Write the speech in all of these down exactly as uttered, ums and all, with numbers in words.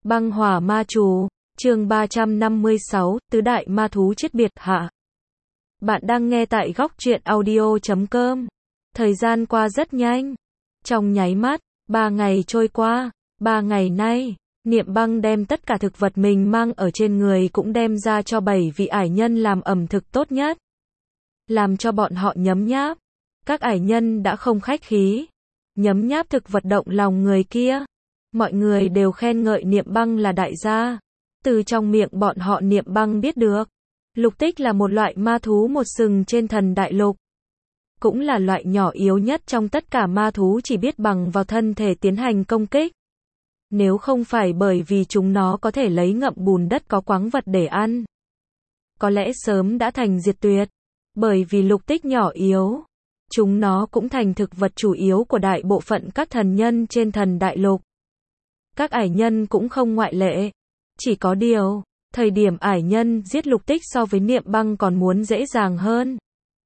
Băng hỏa ma chú, chương ba trăm năm mươi sáu, tứ đại ma thú chết biệt hạ. Bạn đang nghe tại góc truyện audio chấm com. Thời gian qua rất nhanh. Trong nháy mắt, ba ngày trôi qua, ba ngày nay, Niệm Băng đem tất cả thực vật mình mang ở trên người cũng đem ra cho bảy vị ải nhân làm ẩm thực tốt nhất. Làm cho bọn họ nhấm nháp. Các ải nhân đã không khách khí. Nhấm nháp thực vật động lòng người kia. Mọi người đều khen ngợi Niệm Băng là đại gia. Từ trong miệng bọn họ Niệm Băng biết được. Lục Tích là một loại ma thú một sừng trên thần đại lục. Cũng là loại nhỏ yếu nhất trong tất cả ma thú chỉ biết bằng vào thân thể tiến hành công kích. Nếu không phải bởi vì chúng nó có thể lấy ngậm bùn đất có quáng vật để ăn. Có lẽ sớm đã thành diệt tuyệt. Bởi vì Lục Tích nhỏ yếu. Chúng nó cũng thành thực vật chủ yếu của đại bộ phận các thần nhân trên thần đại lục. Các ải nhân cũng không ngoại lệ. Chỉ có điều, thời điểm ải nhân giết Lục Tích so với Niệm Băng còn muốn dễ dàng hơn.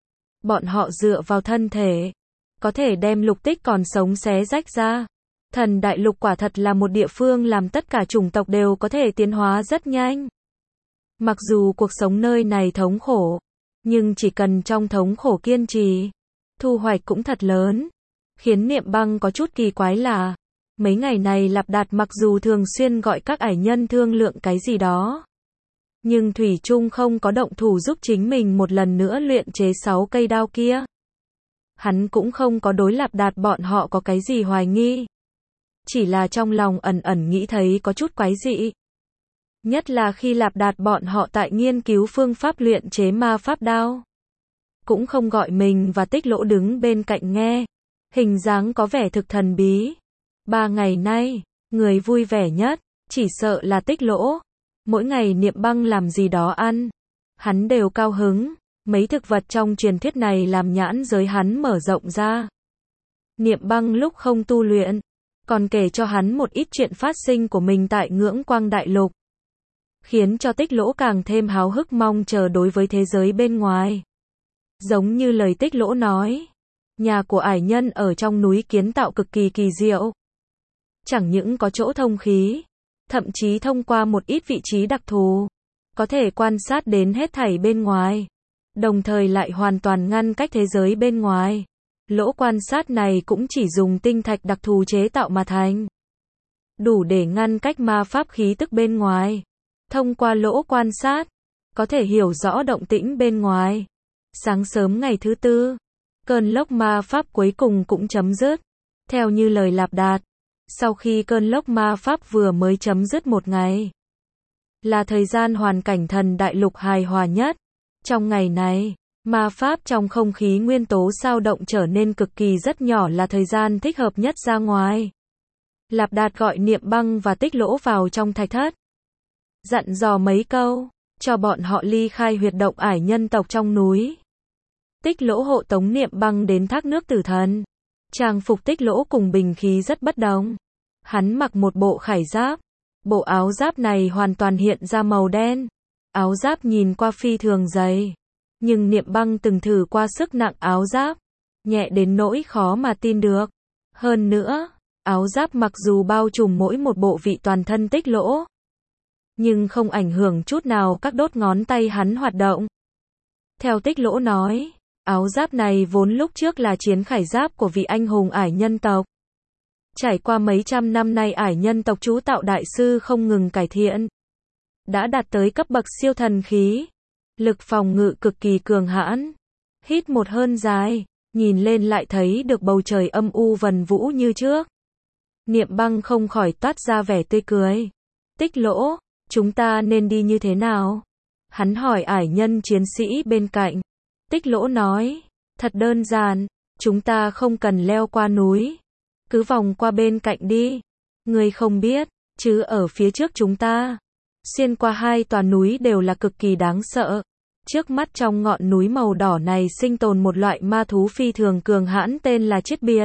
Bọn họ dựa vào thân thể, có thể đem Lục Tích còn sống xé rách ra. Thần đại lục quả thật là một địa phương làm tất cả chủng tộc đều có thể tiến hóa rất nhanh. Mặc dù cuộc sống nơi này thống khổ, nhưng chỉ cần trong thống khổ kiên trì, thu hoạch cũng thật lớn. Khiến Niệm Băng có chút kỳ quái là, mấy ngày này Lạp Đạt mặc dù thường xuyên gọi các ải nhân thương lượng cái gì đó, nhưng thủy chung không có động thủ giúp chính mình một lần nữa luyện chế sáu cây đao kia. Hắn cũng không có đối Lạp Đạt bọn họ có cái gì hoài nghi. Chỉ là trong lòng ẩn ẩn nghĩ thấy có chút quái dị. Nhất là khi Lạp Đạt bọn họ tại nghiên cứu phương pháp luyện chế ma pháp đao. Cũng không gọi mình và Tích Lỗ đứng bên cạnh nghe. Hình dáng có vẻ thực thần bí. Ba ngày nay, người vui vẻ nhất, chỉ sợ là Tích Lỗ. Mỗi ngày Niệm Băng làm gì đó ăn, hắn đều cao hứng. Mấy thực vật trong truyền thuyết này làm nhãn giới hắn mở rộng ra. Niệm Băng lúc không tu luyện, còn kể cho hắn một ít chuyện phát sinh của mình tại Ngưỡng Quang Đại Lục. Khiến cho Tích Lỗ càng thêm háo hức mong chờ đối với thế giới bên ngoài. Giống như lời Tích Lỗ nói, nhà của ải nhân ở trong núi kiến tạo cực kỳ kỳ diệu. Chẳng những có chỗ thông khí, thậm chí thông qua một ít vị trí đặc thù, có thể quan sát đến hết thảy bên ngoài, đồng thời lại hoàn toàn ngăn cách thế giới bên ngoài. Lỗ quan sát này cũng chỉ dùng tinh thạch đặc thù chế tạo mà thành, đủ để ngăn cách ma pháp khí tức bên ngoài. Thông qua lỗ quan sát, có thể hiểu rõ động tĩnh bên ngoài. Sáng sớm ngày thứ tư, cơn lốc ma pháp cuối cùng cũng chấm dứt. Theo như lời Lạp Đạt, sau khi cơn lốc ma pháp vừa mới chấm dứt một ngày, là thời gian hoàn cảnh thần đại lục hài hòa nhất. Trong ngày này, ma pháp trong không khí nguyên tố dao động trở nên cực kỳ rất nhỏ là thời gian thích hợp nhất ra ngoài. Lạp Đạt gọi Niệm Băng và Tích Lỗ vào trong thạch thất. Dặn dò mấy câu, cho bọn họ ly khai huyệt động ải nhân tộc trong núi. Tích Lỗ hộ tống Niệm Băng đến thác nước tử thần. Trang phục Tích Lỗ cùng bình khí rất bất đồng. Hắn mặc một bộ khải giáp. Bộ áo giáp này hoàn toàn hiện ra màu đen. Áo giáp nhìn qua phi thường dày. Nhưng Niệm Băng từng thử qua sức nặng áo giáp. Nhẹ đến nỗi khó mà tin được. Hơn nữa, áo giáp mặc dù bao trùm mỗi một bộ vị toàn thân Tích Lỗ, nhưng không ảnh hưởng chút nào các đốt ngón tay hắn hoạt động. Theo Tích Lỗ nói, áo giáp này vốn lúc trước là chiến khải giáp của vị anh hùng ải nhân tộc. Trải qua mấy trăm năm nay ải nhân tộc chú tạo đại sư không ngừng cải thiện. Đã đạt tới cấp bậc siêu thần khí. Lực phòng ngự cực kỳ cường hãn. Hít một hơi dài, nhìn lên lại thấy được bầu trời âm u vần vũ như trước. Niệm Băng không khỏi toát ra vẻ tươi cười. Tích Lỗ, chúng ta nên đi như thế nào? Hắn hỏi ải nhân chiến sĩ bên cạnh. Tích Lỗ nói, thật đơn giản, chúng ta không cần leo qua núi. Cứ vòng qua bên cạnh đi. Ngươi không biết, chứ ở phía trước chúng ta, xuyên qua hai tòa núi đều là cực kỳ đáng sợ. Trước mắt trong ngọn núi màu đỏ này sinh tồn một loại ma thú phi thường cường hãn tên là Chết Biệt.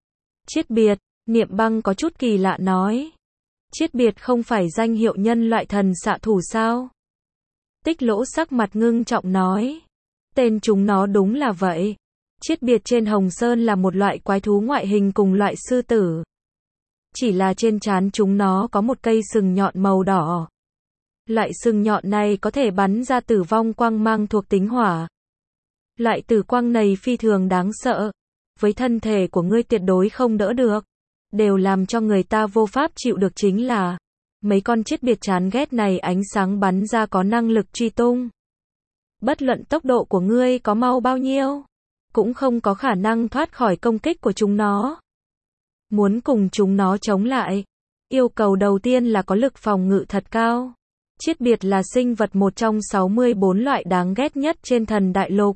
Chết Biệt, Niệm Băng có chút kỳ lạ nói. Chết Biệt không phải danh hiệu nhân loại thần xạ thủ sao? Tích Lỗ sắc mặt ngưng trọng nói. Tên chúng nó đúng là vậy. Chết Biệt trên Hồng Sơn là một loại quái thú ngoại hình cùng loại sư tử. Chỉ là trên trán chúng nó có một cây sừng nhọn màu đỏ. Loại sừng nhọn này có thể bắn ra tử vong quang mang thuộc tính hỏa. Loại tử quang này phi thường đáng sợ. Với thân thể của ngươi tuyệt đối không đỡ được. Đều làm cho người ta vô pháp chịu được chính là mấy con chết biệt chán ghét này ánh sáng bắn ra có năng lực truy tung. Bất luận tốc độ của ngươi có mau bao nhiêu, cũng không có khả năng thoát khỏi công kích của chúng nó. Muốn cùng chúng nó chống lại, yêu cầu đầu tiên là có lực phòng ngự thật cao. Chết biệt là sinh vật một trong sáu mươi bốn loại đáng ghét nhất trên thần đại lục.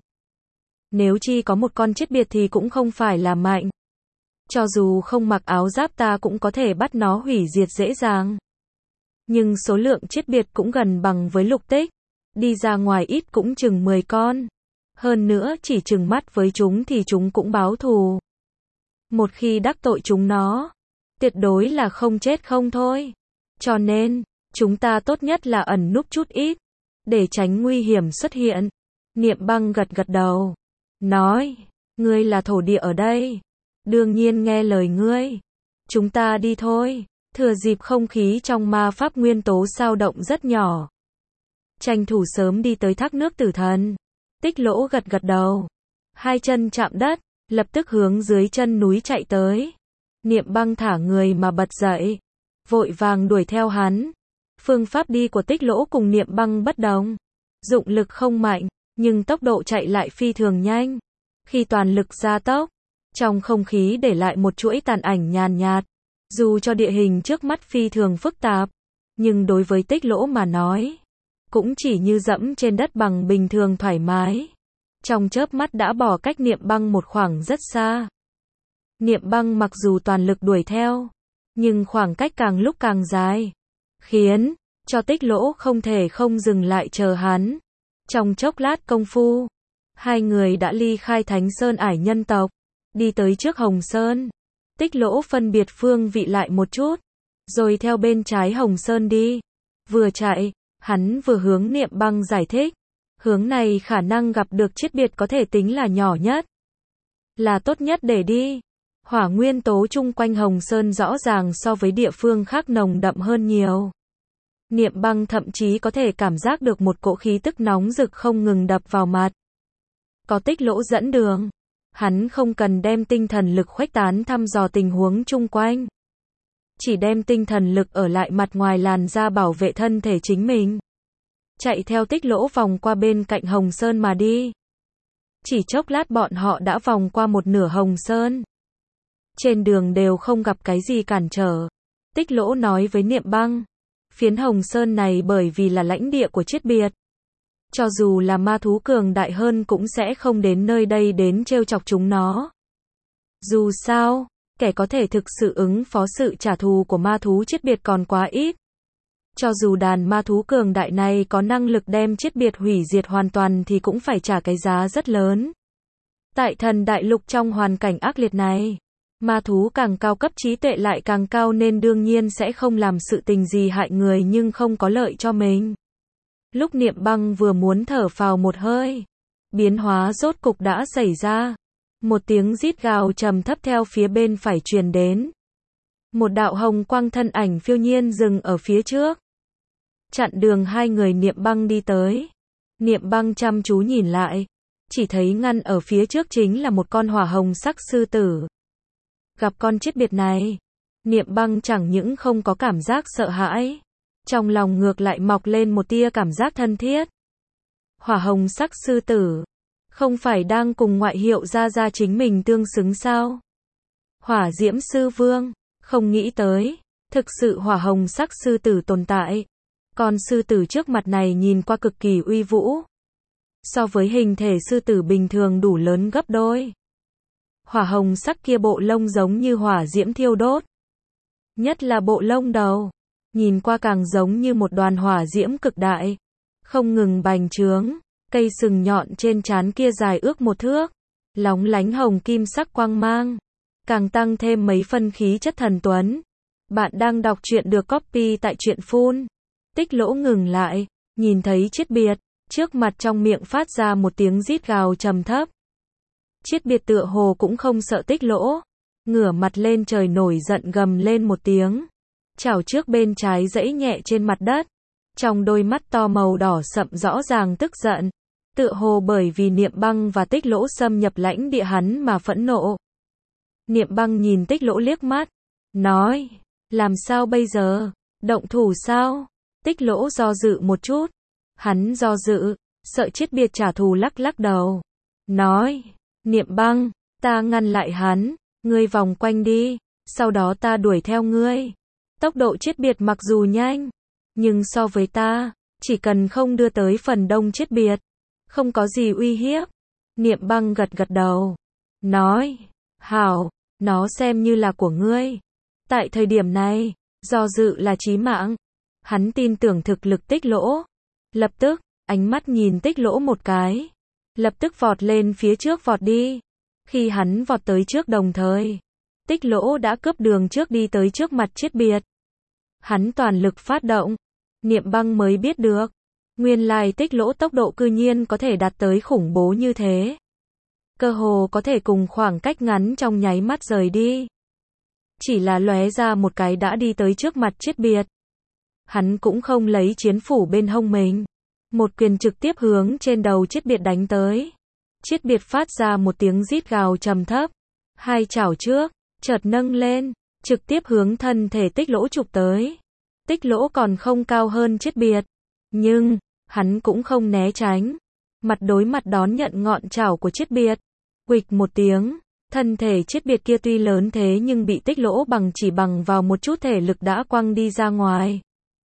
Nếu chỉ có một con chết biệt thì cũng không phải là mạnh. Cho dù không mặc áo giáp ta cũng có thể bắt nó hủy diệt dễ dàng. Nhưng số lượng chết biệt cũng gần bằng với lục tích. Đi ra ngoài ít cũng chừng mười con. Hơn nữa chỉ chừng mắt với chúng thì chúng cũng báo thù. Một khi đắc tội chúng nó, tuyệt đối là không chết không thôi. Cho nên, chúng ta tốt nhất là ẩn núp chút ít, để tránh nguy hiểm xuất hiện. Niệm Băng gật gật đầu, nói, ngươi là thổ địa ở đây. Đương nhiên nghe lời ngươi. Chúng ta đi thôi. Thừa dịp không khí trong ma pháp nguyên tố dao động rất nhỏ. Tranh thủ sớm đi tới thác nước tử thần. Tích Lỗ gật gật đầu. Hai chân chạm đất, lập tức hướng dưới chân núi chạy tới. Niệm Băng thả người mà bật dậy. Vội vàng đuổi theo hắn. Phương pháp đi của Tích Lỗ cùng Niệm Băng bất đồng. Dụng lực không mạnh, nhưng tốc độ chạy lại phi thường nhanh. Khi toàn lực gia tốc, trong không khí để lại một chuỗi tàn ảnh nhàn nhạt. Dù cho địa hình trước mắt phi thường phức tạp, nhưng đối với Tích Lỗ mà nói, cũng chỉ như dẫm trên đất bằng bình thường thoải mái. Trong chớp mắt đã bỏ cách Niệm Băng một khoảng rất xa. Niệm Băng mặc dù toàn lực đuổi theo, nhưng khoảng cách càng lúc càng dài, khiến cho Tích Lỗ không thể không dừng lại chờ hắn. Trong chốc lát công phu, hai người đã ly khai Thánh Sơn ải nhân tộc, đi tới trước Hồng Sơn. Tích Lỗ phân biệt phương vị lại một chút, rồi theo bên trái Hồng Sơn đi. Vừa chạy, hắn vừa hướng Niệm Băng giải thích. Hướng này khả năng gặp được chết biệt có thể tính là nhỏ nhất, là tốt nhất để đi. Hỏa nguyên tố chung quanh Hồng Sơn rõ ràng so với địa phương khác nồng đậm hơn nhiều. Niệm Băng thậm chí có thể cảm giác được một cỗ khí tức nóng rực không ngừng đập vào mặt. Có Tích Lỗ dẫn đường, hắn không cần đem tinh thần lực khuếch tán thăm dò tình huống chung quanh. Chỉ đem tinh thần lực ở lại mặt ngoài làn da bảo vệ thân thể chính mình. Chạy theo Tích Lỗ vòng qua bên cạnh Hồng Sơn mà đi. Chỉ chốc lát bọn họ đã vòng qua một nửa Hồng Sơn. Trên đường đều không gặp cái gì cản trở. Tích Lỗ nói với Niệm Băng, phiến Hồng Sơn này bởi vì là lãnh địa của chết biệt. Cho dù là ma thú cường đại hơn cũng sẽ không đến nơi đây đến trêu chọc chúng nó. Dù sao, kẻ có thể thực sự ứng phó sự trả thù của ma thú chết biệt còn quá ít. Cho dù đàn ma thú cường đại này có năng lực đem chết biệt hủy diệt hoàn toàn thì cũng phải trả cái giá rất lớn. Tại thần đại lục trong hoàn cảnh ác liệt này, ma thú càng cao cấp trí tuệ lại càng cao nên đương nhiên sẽ không làm sự tình gì hại người nhưng không có lợi cho mình. Lúc Niệm Băng vừa muốn thở phào một hơi, biến hóa rốt cục đã xảy ra. Một tiếng rít gào trầm thấp theo phía bên phải truyền đến. Một đạo hồng quang thân ảnh phiêu nhiên dừng ở phía trước, chặn đường hai người Niệm Băng đi tới. Niệm Băng chăm chú nhìn lại, chỉ thấy ngăn ở phía trước chính là một con hỏa hồng sắc sư tử. Gặp con chết biệt này, Niệm Băng chẳng những không có cảm giác sợ hãi, trong lòng ngược lại mọc lên một tia cảm giác thân thiết. Hỏa hồng sắc sư tử, không phải đang cùng ngoại hiệu ra ra chính mình tương xứng sao? Hỏa diễm sư vương, không nghĩ tới, thực sự hỏa hồng sắc sư tử tồn tại. Con sư tử trước mặt này nhìn qua cực kỳ uy vũ. So với hình thể sư tử bình thường đủ lớn gấp đôi. Hỏa hồng sắc kia bộ lông giống như hỏa diễm thiêu đốt. Nhất là bộ lông đầu, nhìn qua càng giống như một đoàn hỏa diễm cực đại, không ngừng bành trướng. Cây sừng nhọn trên trán kia dài ước một thước, lóng lánh hồng kim sắc quang mang, càng tăng thêm mấy phân khí chất thần tuấn. Bạn đang đọc truyện được copy tại truyện phun. Tích Lỗ ngừng lại, nhìn thấy chết biệt, trước mặt trong miệng phát ra một tiếng rít gào trầm thấp. Chết biệt tựa hồ cũng không sợ Tích Lỗ, ngửa mặt lên trời nổi giận gầm lên một tiếng. Chảo trước bên trái giẫy nhẹ trên mặt đất. Trong đôi mắt to màu đỏ sậm rõ ràng tức giận. Tựa hồ bởi vì Niệm Băng và Tích Lỗ xâm nhập lãnh địa hắn mà phẫn nộ. Niệm Băng nhìn Tích Lỗ liếc mắt. Nói. Làm sao bây giờ? Động thủ sao? Tích Lỗ do dự một chút. Hắn do dự. Sợ Chiết Biệt trả thù lắc lắc đầu. Nói. Niệm Băng. Ta ngăn lại hắn. Ngươi vòng quanh đi. Sau đó ta đuổi theo ngươi. Tốc độ Chiết Biệt mặc dù nhanh. Nhưng so với ta. Chỉ cần không đưa tới phần đông Chiết Biệt. Không có gì uy hiếp. Niệm Băng gật gật đầu. Nói. Hảo. Nó xem như là của ngươi. Tại thời điểm này. Do dự là chí mạng. Hắn tin tưởng thực lực Tích Lỗ. Lập tức. Ánh mắt nhìn Tích Lỗ một cái. Lập tức vọt lên phía trước vọt đi. Khi hắn vọt tới trước đồng thời. Tích Lỗ đã cướp đường trước đi tới trước mặt Chiết Biệt. Hắn toàn lực phát động. Niệm Băng mới biết được. Nguyên lai Tích Lỗ tốc độ cư nhiên có thể đạt tới khủng bố như thế. Cơ hồ có thể cùng khoảng cách ngắn trong nháy mắt rời đi. Chỉ là lóe ra một cái đã đi tới trước mặt Chiết Biệt. Hắn cũng không lấy chiến phủ bên hông mình. Một quyền trực tiếp hướng trên đầu Chiết Biệt đánh tới. Chiết Biệt phát ra một tiếng rít gào trầm thấp. Hai chảo trước, chợt nâng lên, trực tiếp hướng thân thể Tích Lỗ chụp tới. Tích Lỗ còn không cao hơn Chiết Biệt. Nhưng, hắn cũng không né tránh. Mặt đối mặt đón nhận ngọn chảo của Chiết Biệt. Huỵch một tiếng, thân thể Chiết Biệt kia tuy lớn thế nhưng bị Tích Lỗ bằng chỉ bằng vào một chút thể lực đã quăng đi ra ngoài.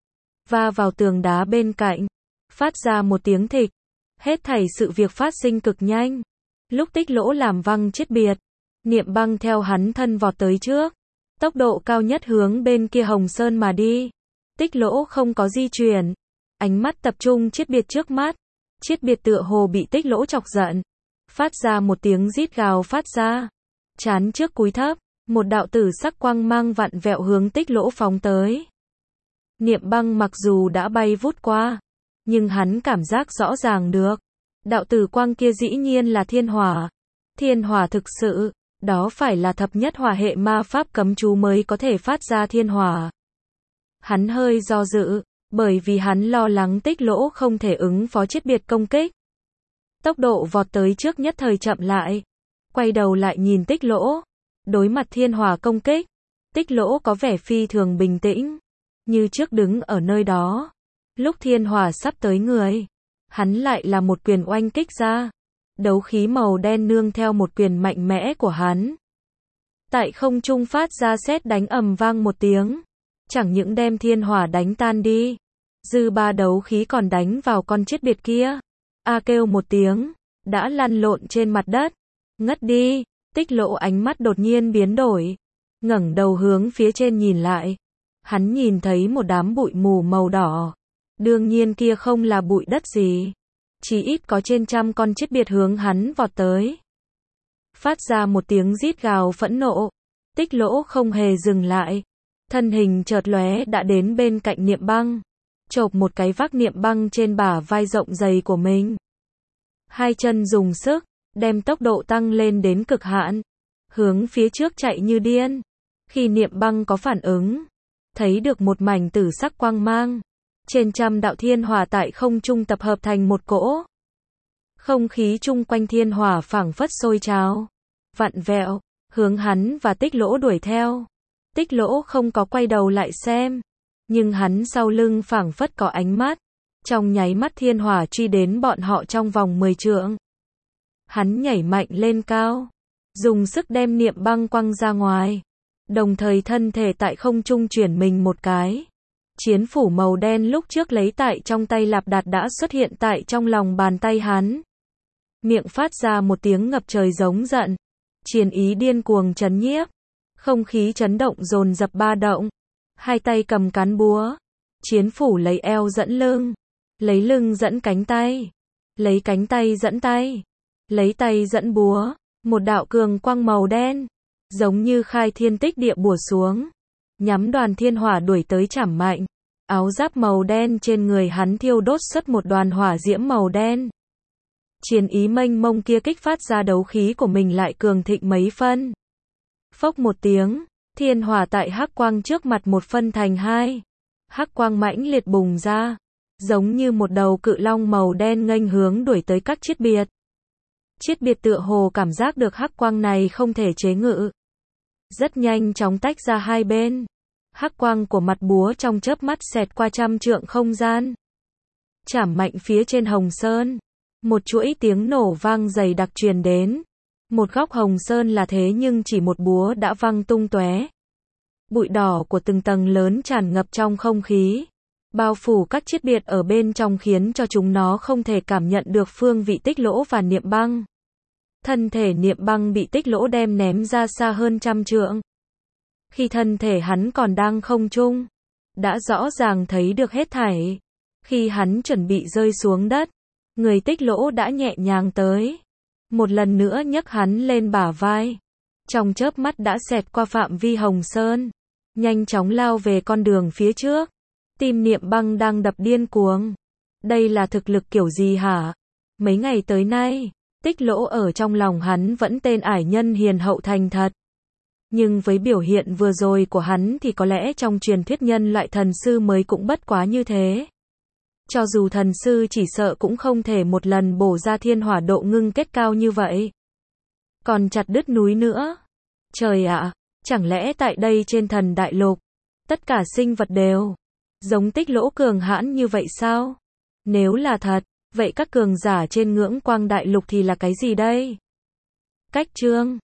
Va vào tường đá bên cạnh. Phát ra một tiếng thịch. Hết thảy sự việc phát sinh cực nhanh. Lúc Tích Lỗ làm văng Chiết Biệt. Niệm Băng theo hắn thân vọt tới trước. Tốc độ cao nhất hướng bên kia Hồng Sơn mà đi. Tích Lỗ không có di chuyển. Ánh mắt tập trung Chiết Biệt trước mắt. Chiết Biệt tựa hồ bị Tích Lỗ chọc giận. Phát ra một tiếng rít gào phát ra. Chán trước cúi thấp. Một đạo tử sắc quang mang vặn vẹo hướng Tích Lỗ phóng tới. Niệm Băng mặc dù đã bay vút qua. Nhưng hắn cảm giác rõ ràng được. Đạo tử quang kia dĩ nhiên là thiên hỏa. Thiên hỏa thực sự. Đó phải là thập nhất hỏa hệ ma pháp cấm chú mới có thể phát ra thiên hỏa. Hắn hơi do dự. Bởi vì hắn lo lắng Tích Lỗ không thể ứng phó Chiết Biệt công kích. Tốc độ vọt tới trước nhất thời chậm lại. Quay đầu lại nhìn Tích Lỗ. Đối mặt thiên hỏa công kích. Tích Lỗ có vẻ phi thường bình tĩnh. Như trước đứng ở nơi đó. Lúc thiên hỏa sắp tới người. Hắn lại là một quyền oanh kích ra. Đấu khí màu đen nương theo một quyền mạnh mẽ của hắn. Tại không trung phát ra sét đánh ầm vang một tiếng. Chẳng những đem thiên hỏa đánh tan đi. Dư ba đấu khí còn đánh vào con Chiết Biệt kia. A kêu một tiếng. Đã lăn lộn trên mặt đất. Ngất đi. Tích Lỗ ánh mắt đột nhiên biến đổi. Ngẩng đầu hướng phía trên nhìn lại. Hắn nhìn thấy một đám bụi mù màu đỏ. Đương nhiên kia không là bụi đất gì. Chỉ ít có trên trăm con Chiết Biệt hướng hắn vọt tới. Phát ra một tiếng rít gào phẫn nộ. Tích Lỗ không hề dừng lại. Thân hình chợt lóe đã đến bên cạnh Niệm Băng. Chộp một cái vác Niệm Băng trên bả vai rộng dày của mình. Hai chân dùng sức, đem tốc độ tăng lên đến cực hạn. Hướng phía trước chạy như điên. Khi Niệm Băng có phản ứng. Thấy được một mảnh tử sắc quang mang. Trên trăm đạo thiên hỏa tại không trung tập hợp thành một cỗ. Không khí chung quanh thiên hỏa phảng phất sôi trào. Vặn vẹo, hướng hắn và Tích Lỗ đuổi theo. Tích Lỗ không có quay đầu lại xem. Nhưng hắn sau lưng phảng phất có ánh mắt. Trong nháy mắt thiên hỏa truy đến bọn họ trong vòng mười trượng. Hắn nhảy mạnh lên cao. Dùng sức đem Niệm Băng quăng ra ngoài. Đồng thời thân thể tại không trung chuyển mình một cái. Chiến phủ màu đen lúc trước lấy tại trong tay Lạp Đạt đã xuất hiện tại trong lòng bàn tay hắn. Miệng phát ra một tiếng ngập trời giống giận. Chiến ý điên cuồng chấn nhiếp. Không khí chấn động dồn dập ba động. Hai tay cầm cán búa. Chiến phủ lấy eo dẫn lưng. Lấy lưng dẫn cánh tay. Lấy cánh tay dẫn tay. Lấy tay dẫn búa. Một đạo cường quang màu đen. Giống như khai thiên tích địa bủa xuống. Nhắm đoàn thiên hỏa đuổi tới chảm mạnh. Áo giáp màu đen trên người hắn thiêu đốt xuất một đoàn hỏa diễm màu đen. Chiến ý mênh mông kia kích phát ra đấu khí của mình lại cường thịnh mấy phân. Phốc một tiếng, thiên hỏa tại hắc quang trước mặt một phân thành hai. Hắc quang mãnh liệt bùng ra, giống như một đầu cự long màu đen nghênh hướng đuổi tới các chiết biệt. Chiết biệt tựa hồ cảm giác được hắc quang này không thể chế ngự, rất nhanh chóng tách ra hai bên. Hắc quang của mặt búa trong chớp mắt xẹt qua trăm trượng không gian, chảm mạnh phía trên Hồng Sơn. Một chuỗi tiếng nổ vang dày đặc truyền đến. Một góc Hồng Sơn là thế nhưng chỉ một búa đã văng tung tóe. Bụi đỏ của từng tầng lớn tràn ngập trong không khí, bao phủ các chiết biệt ở bên trong khiến cho chúng nó không thể cảm nhận được phương vị Tích Lỗ và Niệm Băng. Thân thể Niệm Băng bị Tích Lỗ đem ném ra xa hơn trăm trượng. Khi thân thể hắn còn đang không trung, đã rõ ràng thấy được hết thảy. Khi hắn chuẩn bị rơi xuống đất, người Tích Lỗ đã nhẹ nhàng tới, một lần nữa nhấc hắn lên bả vai. Trong chớp mắt đã xẹt qua phạm vi Hồng Sơn, nhanh chóng lao về con đường phía trước. Tim Niệm Băng đang đập điên cuồng. Đây là thực lực kiểu gì hả? Mấy ngày tới nay, Tích Lỗ ở trong lòng hắn vẫn tên ải nhân hiền hậu thành thật. Nhưng với biểu hiện vừa rồi của hắn thì có lẽ trong truyền thuyết nhân loại thần sư mới cũng bất quá như thế. Cho dù thần sư chỉ sợ cũng không thể một lần bổ ra thiên hỏa độ ngưng kết cao như vậy. Còn chặt đứt núi nữa. Trời ạ, chẳng lẽ tại đây trên thần đại lục, tất cả sinh vật đều giống Tích Lỗ cường hãn như vậy sao? Nếu là thật, vậy các cường giả trên ngưỡng quang đại lục thì là cái gì đây? Cách chương